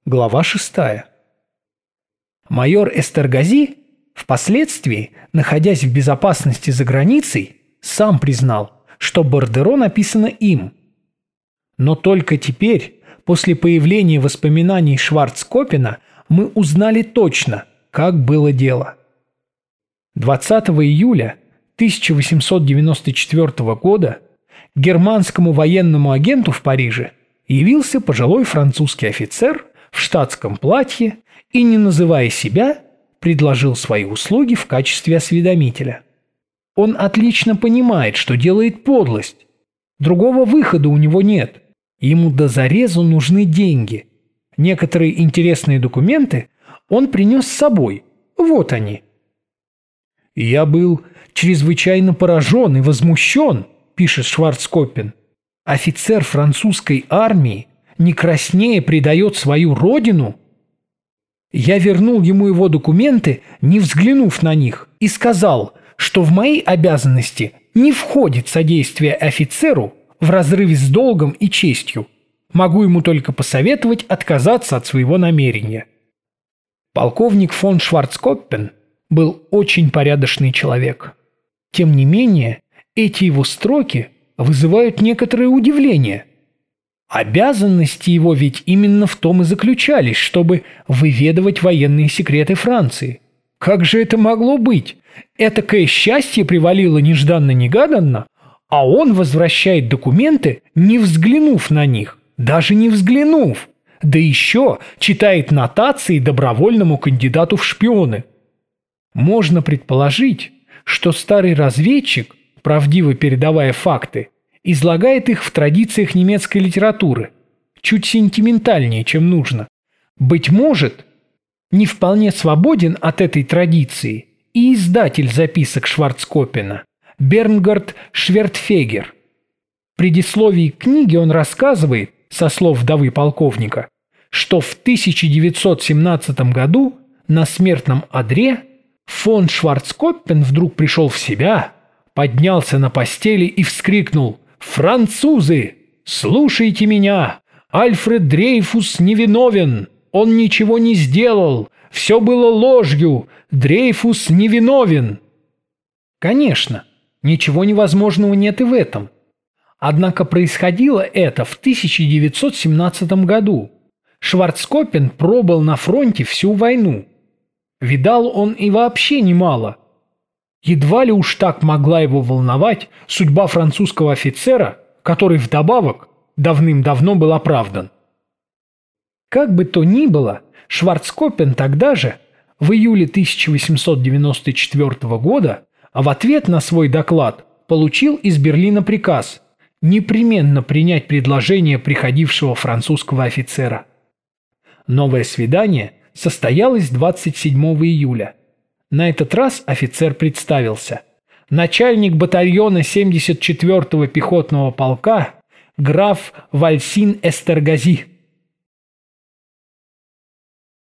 Глава 6. Майор Эстергази, впоследствии, находясь в безопасности за границей, сам признал, что бордеро написано им. Но только теперь, после появления воспоминаний Шварцкопена, мы узнали точно, как было дело. 20 июля 1894 года германскому военному агенту в Париже явился пожилой французский офицер в штатском платье и, не называя себя, предложил свои услуги в качестве осведомителя. Он отлично понимает, что делает подлость. Другого выхода у него нет. Ему до зарезу нужны деньги. Некоторые интересные документы он принес с собой. Вот они. «Я был чрезвычайно поражен и возмущен», – пишет Шварцкопен. «Офицер французской армии не краснее предает свою родину?» Я вернул ему его документы, не взглянув на них, и сказал, что в мои обязанности не входит содействие офицеру в разрыве с долгом и честью. Могу ему только посоветовать отказаться от своего намерения. Полковник фон Шварцкопен был очень порядочный человек. Тем не менее, эти его строки вызывают некоторое удивление. Обязанности его ведь именно в том и заключались, чтобы выведывать военные секреты Франции. Как же это могло быть? Этакое счастье привалило нежданно-негаданно, а он возвращает документы, не взглянув на них, даже не взглянув, да еще читает нотации добровольному кандидату в шпионы. Можно предположить, что старый разведчик, правдиво передавая факты, излагает их в традициях немецкой литературы, чуть сентиментальнее, чем нужно. Быть может, не вполне свободен от этой традиции и издатель записок Шварцкопена Бернгард Швертфегер. В предисловии к книге он рассказывает, со слов вдовы полковника, что в 1917 году на смертном одре фон Шварцкопен вдруг пришел в себя, поднялся на постели и вскрикнул: «Французы, слушайте меня! Альфред Дрейфус невиновен! Он ничего не сделал! Все было ложью! Дрейфус невиновен!» Конечно, ничего невозможного нет и в этом. Однако происходило это в 1917 году. Шварцкопен пробыл на фронте всю войну. Видал он и вообще немало. Едва ли уж так могла его волновать судьба французского офицера, который вдобавок давным-давно был оправдан. Как бы то ни было, Шварцкопен тогда же, в июле 1894 года, в ответ на свой доклад получил из Берлина приказ непременно принять предложение приходившего французского офицера. Новое свидание состоялось 27 июля. На этот раз офицер представился. Начальник батальона 74-го пехотного полка граф Вальсин Эстергази.